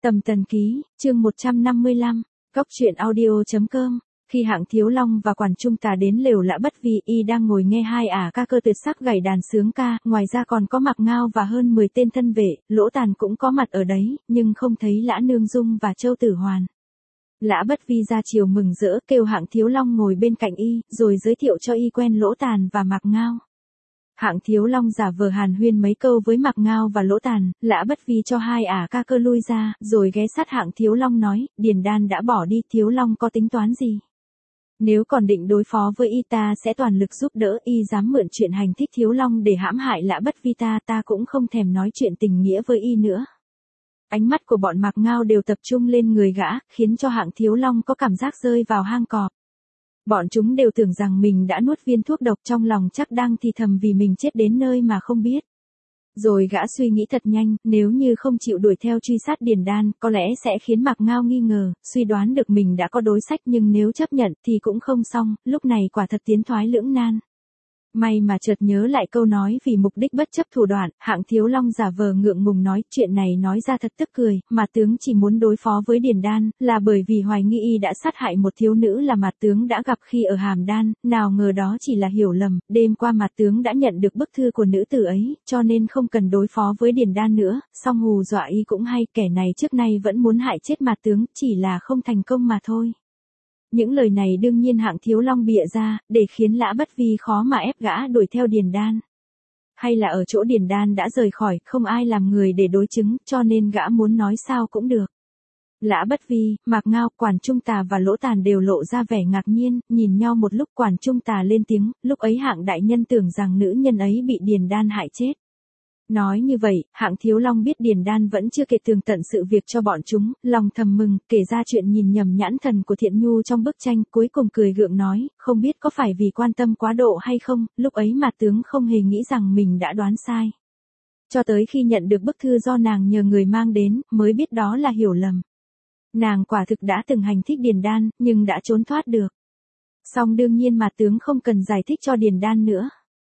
Tầm Tần Ký, chương 155, Cóc truyện audio.com. Khi Hạng Thiếu Long và Quản Trung Tà đến lều Lã Bất Vi, y đang ngồi nghe hai ca cơ tuyệt sắc gảy đàn sướng ca, ngoài ra còn có Mạc Ngao và hơn 10 tên thân vệ, Lỗ Tàn cũng có mặt ở đấy, nhưng không thấy Lã Nương Dung và Châu Tử Hoàn. Lã Bất Vi ra chiều mừng rỡ, kêu Hạng Thiếu Long ngồi bên cạnh y, rồi giới thiệu cho y quen Lỗ Tàn và Mạc Ngao. Hạng Thiếu Long giả vờ hàn huyên mấy câu với Mạc Ngao và Lỗ Tàn, Lã Bất Vi cho hai ca cơ lui ra, rồi ghé sát Hạng Thiếu Long nói, Điền Đan đã bỏ đi, Thiếu Long có tính toán gì? Nếu còn định đối phó với y ta sẽ toàn lực giúp đỡ, y dám mượn chuyện hành thích Thiếu Long để hãm hại Lã Bất Vi ta cũng không thèm nói chuyện tình nghĩa với y nữa. Ánh mắt của bọn Mạc Ngao đều tập trung lên người gã, khiến cho Hạng Thiếu Long có cảm giác rơi vào hang cọp. Bọn chúng đều tưởng rằng mình đã nuốt viên thuốc độc, trong lòng chắc đang thì thầm vì mình chết đến nơi mà không biết. Rồi gã suy nghĩ thật nhanh, nếu như không chịu đuổi theo truy sát Điền Đan, có lẽ sẽ khiến Mạc Ngao nghi ngờ, suy đoán được mình đã có đối sách, nhưng nếu chấp nhận thì cũng không xong, lúc này quả thật tiến thoái lưỡng nan. May mà chợt nhớ lại câu nói vì mục đích bất chấp thủ đoạn, Hạng Thiếu Long giả vờ ngượng ngùng nói, chuyện này nói ra thật tức cười, Mạt tướng chỉ muốn đối phó với Điền Đan, là bởi vì hoài nghi y đã sát hại một thiếu nữ là Mạt tướng đã gặp khi ở Hàm Đan, nào ngờ đó chỉ là hiểu lầm, đêm qua Mạt tướng đã nhận được bức thư của nữ tử ấy, cho nên không cần đối phó với Điền Đan nữa, song hù dọa y cũng hay, kẻ này trước nay vẫn muốn hại chết Mạt tướng, chỉ là không thành công mà thôi. Những lời này đương nhiên Hạng Thiếu Long bịa ra, để khiến Lã Bất Vi khó mà ép gã đuổi theo Điền Đan. Hay là ở chỗ Điền Đan đã rời khỏi, không ai làm người để đối chứng, cho nên gã muốn nói sao cũng được. Lã Bất Vi, Mạc Ngao, Quản Trung Tà và Lỗ Tàn đều lộ ra vẻ ngạc nhiên, nhìn nhau một lúc. Quản Trung Tà lên tiếng, lúc ấy Hạng đại nhân tưởng rằng nữ nhân ấy bị Điền Đan hại chết. Nói như vậy, Hạng Thiếu Long biết Điền Đan vẫn chưa kể tường tận sự việc cho bọn chúng, lòng thầm mừng, kể ra chuyện nhìn nhầm nhãn thần của Thiện Nhu trong bức tranh, cuối cùng cười gượng nói, không biết có phải vì quan tâm quá độ hay không, lúc ấy mà tướng không hề nghĩ rằng mình đã đoán sai. Cho tới khi nhận được bức thư do nàng nhờ người mang đến, mới biết đó là hiểu lầm. Nàng quả thực đã từng hành thích Điền Đan, nhưng đã trốn thoát được. Song đương nhiên mà tướng không cần giải thích cho Điền Đan nữa.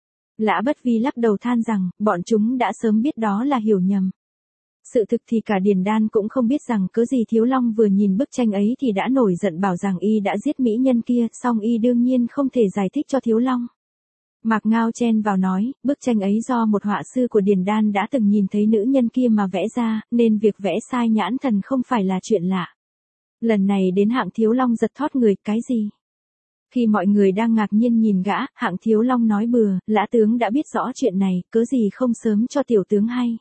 Lã Bất Vi lắc đầu than rằng, bọn chúng đã sớm biết đó là hiểu nhầm. Sự thực thì cả Điền Đan cũng không biết rằng cớ gì Thiếu Long vừa nhìn bức tranh ấy thì đã nổi giận bảo rằng y đã giết mỹ nhân kia, song y đương nhiên không thể giải thích cho Thiếu Long. Mạc Ngao chen vào nói, bức tranh ấy do một họa sư của Điền Đan đã từng nhìn thấy nữ nhân kia mà vẽ ra, nên việc vẽ sai nhãn thần không phải là chuyện lạ. Lần này đến Hạng Thiếu Long giật thót người, cái gì? Khi mọi người đang ngạc nhiên nhìn gã, Hạng Thiếu Long nói bừa, Lã tướng đã biết rõ chuyện này, cớ gì không sớm cho tiểu tướng hay.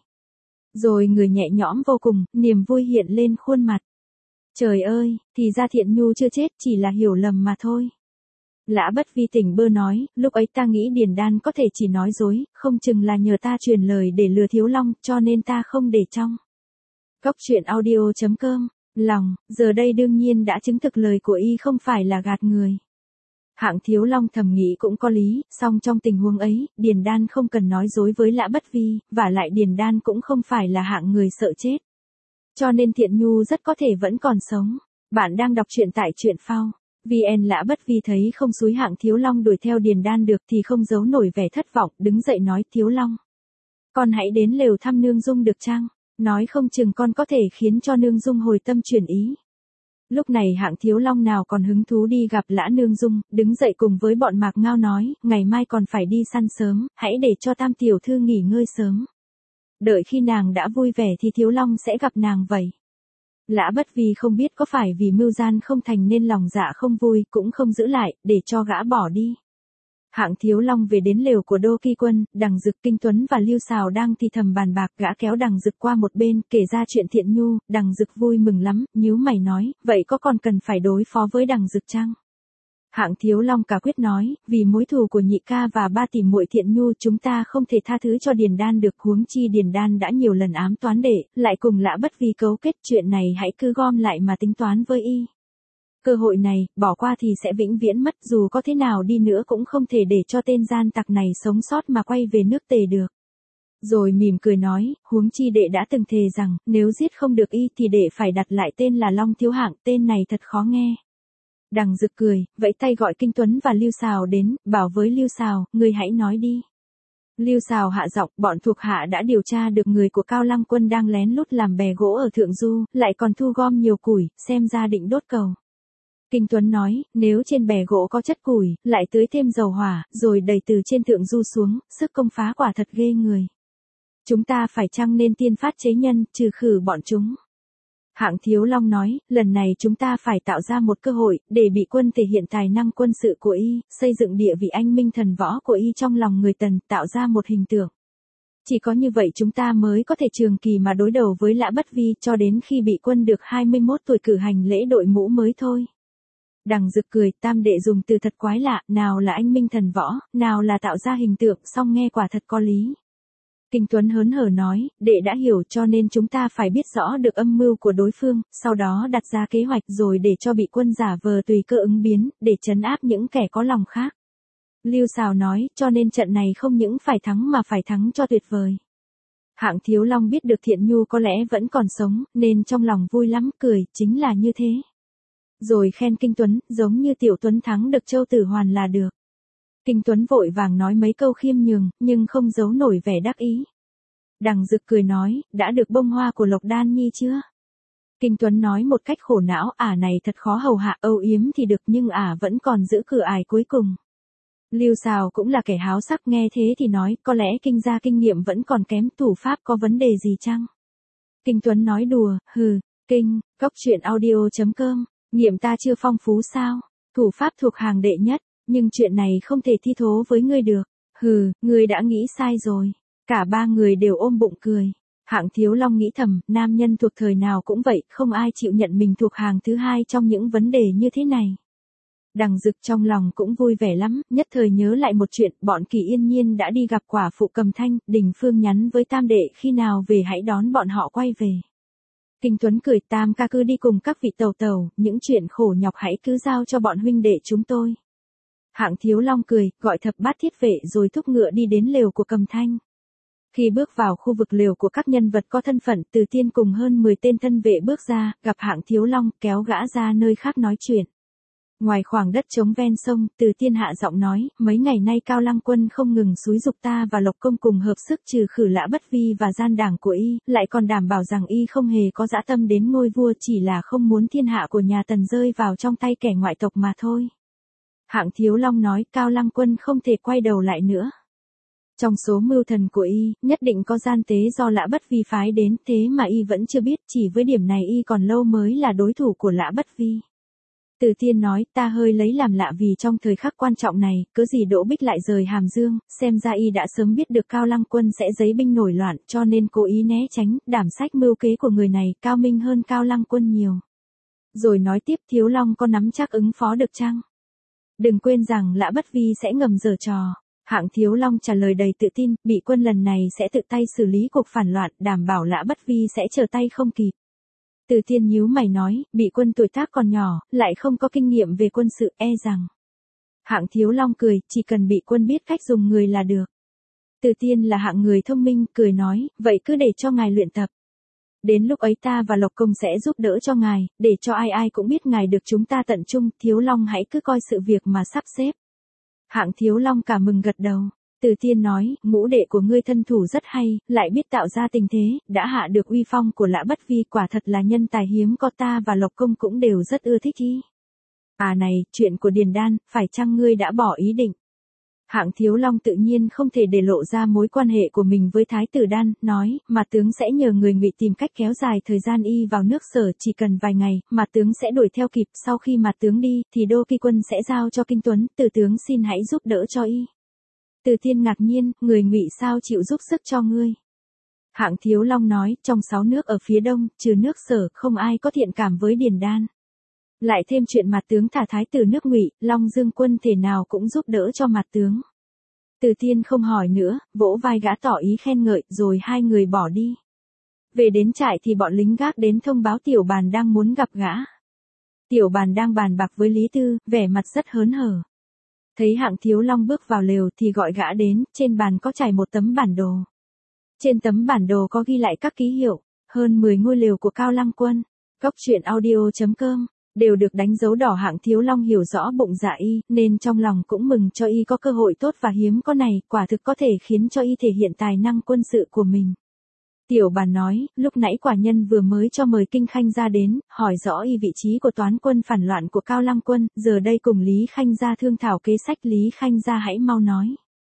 Rồi người nhẹ nhõm vô cùng, niềm vui hiện lên khuôn mặt. Trời ơi, thì ra Thiện Nhu chưa chết, chỉ là hiểu lầm mà thôi. Lã Bất Vi tỉnh bơ nói, lúc ấy ta nghĩ Điền Đan có thể chỉ nói dối, không chừng là nhờ ta truyền lời để lừa Thiếu Long, cho nên ta không để trong. Cóc truyện audio.com, lòng, giờ đây đương nhiên đã chứng thực lời của y không phải là gạt người. Hạng Thiếu Long thầm nghĩ cũng có lý, song trong tình huống ấy, Điền Đan không cần nói dối với Lã Bất Vi, và lại Điền Đan cũng không phải là hạng người sợ chết. Cho nên Thiện Nhu rất có thể vẫn còn sống. Bạn đang đọc truyện tại truyện phao. VN. Lã Bất Vi thấy không xúi Hạng Thiếu Long đuổi theo Điền Đan được thì không giấu nổi vẻ thất vọng, đứng dậy nói, Thiếu Long, con hãy đến lều thăm Nương Dung được chăng? Nói không chừng con có thể khiến cho Nương Dung hồi tâm chuyển ý. Lúc này Hạng Thiếu Long nào còn hứng thú đi gặp Lã Nương Dung, đứng dậy cùng với bọn Mạc Ngao nói, ngày mai còn phải đi săn sớm, hãy để cho Tam tiểu thư nghỉ ngơi sớm. Đợi khi nàng đã vui vẻ thì Thiếu Long sẽ gặp nàng vậy. Lã Bất Vi không biết có phải vì mưu gian không thành nên lòng dạ không vui, cũng không giữ lại, để cho gã bỏ đi. Hạng Thiếu Long về đến lều của Đô Kỳ Quân, Đằng Dực, Kinh Tuấn và Lưu Sào đang thì thầm bàn bạc, gã kéo Đằng Dực qua một bên, kể ra chuyện Thiện Nhu. Đằng Dực vui mừng lắm, nhíu mày nói, vậy có còn cần phải đối phó với Đằng Dực chăng? Hạng Thiếu Long cả quyết nói, vì mối thù của nhị ca và ba tỷ muội Thiện Nhu chúng ta không thể tha thứ cho Điền Đan được, huống chi Điền Đan đã nhiều lần ám toán đệ, lại cùng Lã Bất Vi cấu kết, chuyện này hãy cứ gom lại mà tính toán với y. Cơ hội này, bỏ qua thì sẽ vĩnh viễn mất, dù có thế nào đi nữa cũng không thể để cho tên gian tặc này sống sót mà quay về nước Tề được. Rồi mỉm cười nói, huống chi đệ đã từng thề rằng, nếu giết không được y thì đệ phải đặt lại tên là Long Thiếu Hạng, tên này thật khó nghe. Đằng Dực cười, vẫy tay gọi Kinh Tuấn và Lưu Sào đến, bảo với Lưu Sào, ngươi hãy nói đi. Lưu Sào hạ giọng, bọn thuộc hạ đã điều tra được người của Cao Lăng Quân đang lén lút làm bè gỗ ở Thượng Du, lại còn thu gom nhiều củi, xem ra định đốt cầu. Kinh Tuấn nói, nếu trên bè gỗ có chất củi, lại tưới thêm dầu hỏa, rồi đẩy từ trên Thượng Du xuống, sức công phá quả thật ghê người. Chúng ta phải chăng nên tiên phát chế nhân, trừ khử bọn chúng. Hạng Thiếu Long nói, lần này chúng ta phải tạo ra một cơ hội, để Bị Quân thể hiện tài năng quân sự của y, xây dựng địa vị anh minh thần võ của y trong lòng người Tần, tạo ra một hình tượng. Chỉ có như vậy chúng ta mới có thể trường kỳ mà đối đầu với Lã Bất Vi cho đến khi Bị Quân được 21 tuổi cử hành lễ đội mũ mới thôi. Đằng Dực cười, tam đệ dùng từ thật quái lạ, nào là anh minh thần võ, nào là tạo ra hình tượng, song nghe quả thật có lý. Kinh Tuấn hớn hở nói, đệ đã hiểu cho nên chúng ta phải biết rõ được âm mưu của đối phương, sau đó đặt ra kế hoạch rồi để cho Bị Quân giả vờ tùy cơ ứng biến, để trấn áp những kẻ có lòng khác. Lưu Sào nói, cho nên trận này không những phải thắng mà phải thắng cho tuyệt vời. Hạng Thiếu Long biết được Thiện Nhu có lẽ vẫn còn sống, nên trong lòng vui lắm, cười, chính là như thế. Rồi khen Kinh Tuấn, giống như Tiểu Tuấn thắng được Châu Tử Hoàn là được. Kinh Tuấn vội vàng nói mấy câu khiêm nhường, nhưng không giấu nổi vẻ đắc ý. Đằng Dực cười nói, đã được bông hoa của Lộc Đan Nhi chưa? Kinh Tuấn nói một cách khổ não, này thật khó hầu hạ, âu yếm thì được nhưng vẫn còn giữ cửa ải cuối cùng. Lưu Sào cũng là kẻ háo sắc, nghe thế thì nói, có lẽ Kinh gia kinh nghiệm vẫn còn kém, thủ pháp có vấn đề gì chăng? Kinh Tuấn nói đùa, hừ, Kinh, coctruyện.audio.com, nghiệm ta chưa phong phú sao? Thủ pháp thuộc hàng đệ nhất. Nhưng chuyện này không thể thi thố với ngươi được. Hừ, ngươi đã nghĩ sai rồi. Cả ba người đều ôm bụng cười. Hạng Thiếu Long nghĩ thầm, nam nhân thuộc thời nào cũng vậy, không ai chịu nhận mình thuộc hàng thứ hai trong những vấn đề như thế này. Đằng Dực trong lòng cũng vui vẻ lắm, nhất thời nhớ lại một chuyện, bọn Kỳ Yên Nhiên đã đi gặp quả phụ Cầm Thanh, Đình Phương nhắn với tam đệ khi nào về hãy đón bọn họ quay về. Kinh Tuấn cười, tam ca cứ đi cùng các vị tàu tàu, những chuyện khổ nhọc hãy cứ giao cho bọn huynh đệ chúng tôi. Hạng Thiếu Long cười, gọi thập bát thiết vệ rồi thúc ngựa đi đến lều của Cầm Thanh. Khi bước vào khu vực lều của các nhân vật có thân phận, Từ Tiên cùng hơn 10 tên thân vệ bước ra, gặp Hạng Thiếu Long, kéo gã ra nơi khác nói chuyện. Ngoài khoảng đất trống ven sông, Từ Tiên hạ giọng nói, mấy ngày nay Cao Lăng Quân không ngừng xúi giục ta và Lộc Công cùng hợp sức trừ khử Lã Bất Vi và gian đảng của y, lại còn đảm bảo rằng y không hề có dã tâm đến ngôi vua, chỉ là không muốn thiên hạ của nhà Tần rơi vào trong tay kẻ ngoại tộc mà thôi. Hạng Thiếu Long nói, Cao Lăng Quân không thể quay đầu lại nữa. Trong số mưu thần của y, nhất định có gian tế do Lã Bất Vi phái đến, thế mà y vẫn chưa biết, chỉ với điểm này y còn lâu mới là đối thủ của Lã Bất Vi. Từ Tiên nói, ta hơi lấy làm lạ vì trong thời khắc quan trọng này, cớ gì Đỗ Bích lại rời Hàm Dương, xem ra y đã sớm biết được Cao Lăng Quân sẽ giấy binh nổi loạn, cho nên cố ý né tránh, đảm sách mưu kế của người này, cao minh hơn Cao Lăng Quân nhiều. Rồi nói tiếp, Thiếu Long có nắm chắc ứng phó được chăng? Đừng quên rằng Lã Bất Vi sẽ ngầm giở trò. Hạng Thiếu Long trả lời đầy tự tin, Bị Quân lần này sẽ tự tay xử lý cuộc phản loạn, đảm bảo Lã Bất Vi sẽ trở tay không kịp. Từ Tiên nhíu mày nói, Bị Quân tuổi tác còn nhỏ, lại không có kinh nghiệm về quân sự, e rằng. Hạng Thiếu Long cười, chỉ cần Bị Quân biết cách dùng người là được. Từ Tiên là hạng người thông minh, cười nói, vậy cứ để cho ngài luyện tập. Đến lúc ấy ta và Lộc Công sẽ giúp đỡ cho ngài, để cho ai ai cũng biết ngài được chúng ta tận trung, Thiếu Long hãy cứ coi sự việc mà sắp xếp. Hạng Thiếu Long cả mừng gật đầu. Từ Tiên nói, ngũ đệ của ngươi thân thủ rất hay, lại biết tạo ra tình thế, đã hạ được uy phong của Lã Bất Vi, quả thật là nhân tài hiếm có, ta và Lộc Công cũng đều rất ưa thích y. Này, chuyện của Điền Đan, phải chăng ngươi đã bỏ ý định? Hạng Thiếu Long tự nhiên không thể để lộ ra mối quan hệ của mình với Thái tử Đan, nói, mà tướng sẽ nhờ người Ngụy tìm cách kéo dài thời gian y vào nước Sở, chỉ cần vài ngày, mà tướng sẽ đuổi theo kịp, sau khi mà tướng đi, thì Đô Kỳ Quân sẽ giao cho Kinh Tuấn, Từ tướng xin hãy giúp đỡ cho y. Từ Tiên ngạc nhiên, người Ngụy sao chịu giúp sức cho ngươi? Hạng Thiếu Long nói, trong 6 nước ở phía đông, trừ nước Sở, không ai có thiện cảm với Điền Đan. Lại thêm chuyện Mạt tướng thả thái tử nước Ngụy, Long Dương Quân thể nào cũng giúp đỡ cho Mạt tướng. Từ Tiên không hỏi nữa, vỗ vai gã tỏ ý khen ngợi, rồi hai người bỏ đi. Về đến trại thì bọn lính gác đến thông báo Tiểu Bàn đang muốn gặp gã. Tiểu Bàn đang bàn bạc với Lý Tư, vẻ mặt rất hớn hở. Thấy Hạng Thiếu Long bước vào lều thì gọi gã đến, trên bàn có trải một tấm bản đồ. Trên tấm bản đồ có ghi lại các ký hiệu, hơn 10 ngôi lều của Cao Lăng Quân. Coctruyện.audio.com đều được đánh dấu đỏ. Hạng Thiếu Long hiểu rõ bụng dạ y, nên trong lòng cũng mừng cho y có cơ hội tốt và hiếm có này, quả thực có thể khiến cho y thể hiện tài năng quân sự của mình. Tiểu Bàn nói, lúc nãy quả nhân vừa mới cho mời Kinh Khanh ra đến, hỏi rõ y vị trí của toán quân phản loạn của Cao Lăng quân, giờ đây cùng Lý Khanh gia thương thảo kế sách. Lý Khanh gia hãy mau nói.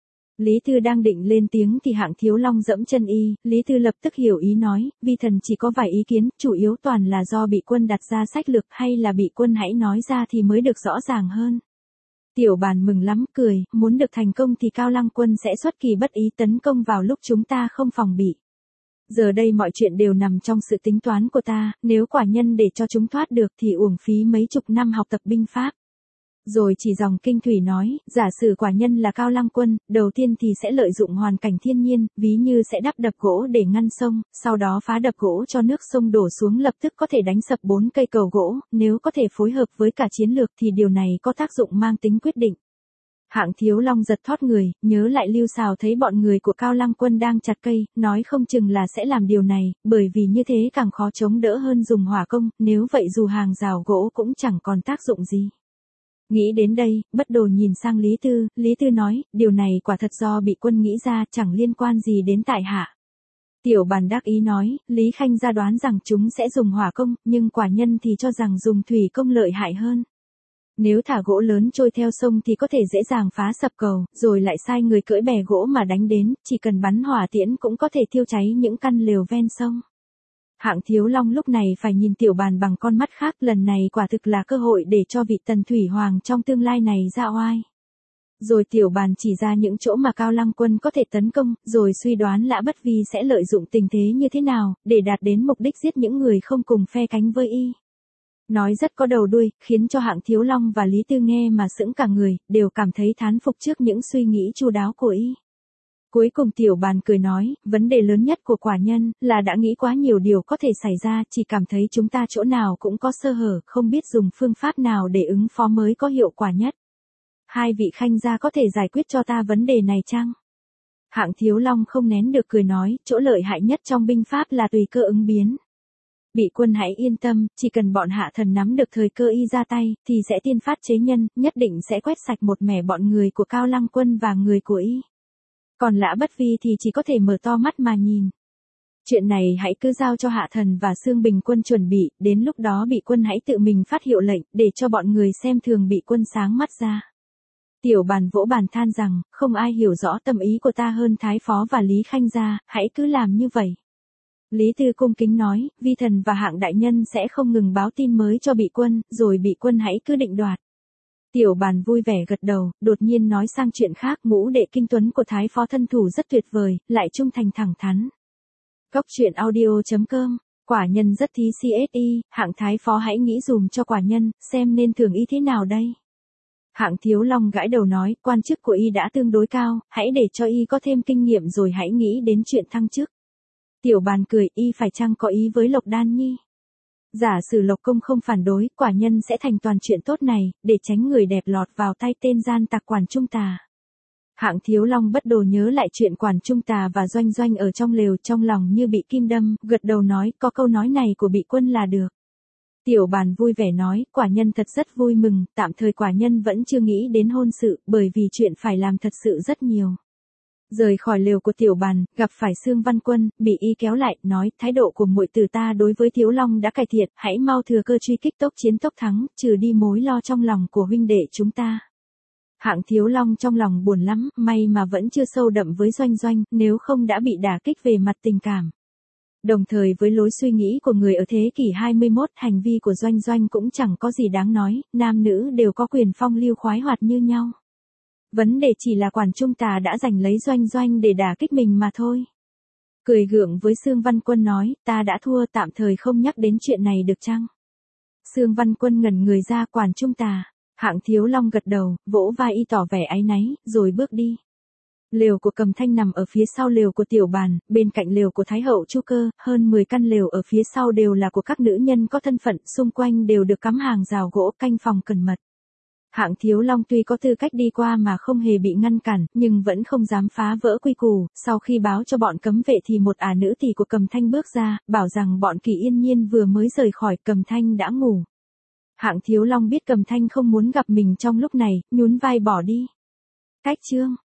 Lý Tư đang định lên tiếng thì Hạng Thiếu Long dẫm chân y, Lý Tư lập tức hiểu ý nói, vi thần chỉ có vài ý kiến, chủ yếu toàn là do bị quân đặt ra sách lược hay là bị quân hãy nói ra thì mới được rõ ràng hơn. Tiểu Bàn mừng lắm, cười, muốn được thành công thì Cao Lăng quân sẽ xuất kỳ bất ý tấn công vào lúc chúng ta không phòng bị. Giờ đây mọi chuyện đều nằm trong sự tính toán của ta, nếu quả nhân để cho chúng thoát được thì uổng phí mấy chục năm học tập binh pháp. Rồi chỉ dòng kinh thủy nói, giả sử quả nhân là Cao Lăng quân, đầu tiên thì sẽ lợi dụng hoàn cảnh thiên nhiên, ví như sẽ đắp đập gỗ để ngăn sông, sau đó phá đập gỗ cho nước sông đổ xuống lập tức có thể đánh sập 4 cây cầu gỗ, nếu có thể phối hợp với cả chiến lược thì điều này có tác dụng mang tính quyết định. Hạng Thiếu Long giật thót người, nhớ lại Lưu Sào thấy bọn người của Cao Lăng quân đang chặt cây, nói không chừng là sẽ làm điều này, bởi vì như thế càng khó chống đỡ hơn dùng hỏa công, nếu vậy dù hàng rào gỗ cũng chẳng còn tác dụng gì. Nghĩ đến đây, bất đồ nhìn sang Lý Tư nói, điều này quả thật do bị quân nghĩ ra, chẳng liên quan gì đến tại hạ. Tiểu Bàn đắc ý nói, Lý Khanh gia đoán rằng chúng sẽ dùng hỏa công, nhưng quả nhân thì cho rằng dùng thủy công lợi hại hơn. Nếu thả gỗ lớn trôi theo sông thì có thể dễ dàng phá sập cầu, rồi lại sai người cưỡi bè gỗ mà đánh đến, chỉ cần bắn hỏa tiễn cũng có thể thiêu cháy những căn lều ven sông. Hạng Thiếu Long lúc này phải nhìn Tiểu Bàn bằng con mắt khác, lần này quả thực là cơ hội để cho vị Tần Thủy Hoàng trong tương lai này ra oai. Rồi Tiểu Bàn chỉ ra những chỗ mà Cao Lăng quân có thể tấn công, rồi suy đoán Lã Bất Vi sẽ lợi dụng tình thế như thế nào, để đạt đến mục đích giết những người không cùng phe cánh với y. Nói rất có đầu đuôi, khiến cho Hạng Thiếu Long và Lý Tư nghe mà sững cả người, đều cảm thấy thán phục trước những suy nghĩ chu đáo của y. Cuối cùng Tiểu Bàn cười nói, vấn đề lớn nhất của quả nhân là đã nghĩ quá nhiều điều có thể xảy ra, chỉ cảm thấy chúng ta chỗ nào cũng có sơ hở, không biết dùng phương pháp nào để ứng phó mới có hiệu quả nhất. Hai vị Khanh gia có thể giải quyết cho ta vấn đề này chăng? Hạng Thiếu Long không nén được cười nói, chỗ lợi hại nhất trong binh pháp là tùy cơ ứng biến. Bị quân hãy yên tâm, chỉ cần bọn hạ thần nắm được thời cơ y ra tay, thì sẽ tiên phát chế nhân, nhất định sẽ quét sạch một mẻ bọn người của Cao Lăng quân và người của y. Còn Lã Bất Vi thì chỉ có thể mở to mắt mà nhìn. Chuyện này hãy cứ giao cho hạ thần và Xương Bình quân chuẩn bị, đến lúc đó bị quân hãy tự mình phát hiệu lệnh, để cho bọn người xem thường bị quân sáng mắt ra. Tiểu Bàn vỗ bàn than rằng, không ai hiểu rõ tâm ý của ta hơn Thái Phó và Lý Khanh gia, hãy cứ làm như vậy. Lý Tư cung kính nói, vi thần và Hạng đại nhân sẽ không ngừng báo tin mới cho bị quân, rồi bị quân hãy cứ định đoạt. Tiểu Bàn vui vẻ gật đầu, đột nhiên nói sang chuyện khác, ngũ đệ Kinh Tuấn của Thái Phó thân thủ rất tuyệt vời, lại trung thành thẳng thắn. Cốc truyện audio.com, quả nhân rất thí CSI, Hạng Thái Phó hãy nghĩ dùm cho quả nhân, xem nên thưởng y thế nào đây. Hạng Thiếu Long gãi đầu nói, quan chức của y đã tương đối cao, hãy để cho y có thêm kinh nghiệm rồi hãy nghĩ đến chuyện thăng chức. Tiểu Bàn cười, y phải chăng có ý với Lộc Đan Nhi? Giả sử Lộc công không phản đối, quả nhân sẽ thành toàn chuyện tốt này, để tránh người đẹp lọt vào tay tên gian tặc Quản Trung Tà. Hạng Thiếu Long bất đồ nhớ lại chuyện Quản Trung Tà và Doanh Doanh ở trong lều, trong lòng như bị kim đâm, gật đầu nói, có câu nói này của bị quân là được. Tiểu Bàn vui vẻ nói, quả nhân thật rất vui mừng, tạm thời quả nhân vẫn chưa nghĩ đến hôn sự, bởi vì chuyện phải làm thật sự rất nhiều. Rời khỏi lều của Tiểu Bàn, gặp phải Xương Văn Quân, bị y kéo lại, nói, thái độ của muội tử ta đối với Thiếu Long đã cải thiện, hãy mau thừa cơ truy kích tốc chiến tốc thắng, trừ đi mối lo trong lòng của huynh đệ chúng ta. Hạng Thiếu Long trong lòng buồn lắm, may mà vẫn chưa sâu đậm với Doanh Doanh, nếu không đã bị đả kích về mặt tình cảm. Đồng thời với lối suy nghĩ của người ở thế kỷ 21, hành vi của Doanh Doanh cũng chẳng có gì đáng nói, nam nữ đều có quyền phong lưu khoái hoạt như nhau. Vấn đề chỉ là Quản Trung Tà đã giành lấy Doanh Doanh để đả kích mình mà thôi. Cười gượng với Xương Văn Quân nói, ta đã thua, tạm thời không nhắc đến chuyện này được chăng? Xương Văn Quân ngẩn người ra, Quản Trung Tà. Hạng Thiếu Long gật đầu, vỗ vai y tỏ vẻ áy náy, rồi bước đi. Lều của Cầm Thanh nằm ở phía sau lều của Tiểu Bàn, bên cạnh lều của Thái hậu Chu Cơ, hơn 10 căn lều ở phía sau đều là của các nữ nhân có thân phận, xung quanh đều được cắm hàng rào gỗ canh phòng cẩn mật. Hạng Thiếu Long tuy có tư cách đi qua mà không hề bị ngăn cản, nhưng vẫn không dám phá vỡ quy củ, sau khi báo cho bọn cấm vệ thì một nữ tỳ của Cầm Thanh bước ra, bảo rằng bọn Kỳ Yên Nhiên vừa mới rời khỏi, Cầm Thanh đã ngủ. Hạng Thiếu Long biết Cầm Thanh không muốn gặp mình trong lúc này, nhún vai bỏ đi. Cách chương.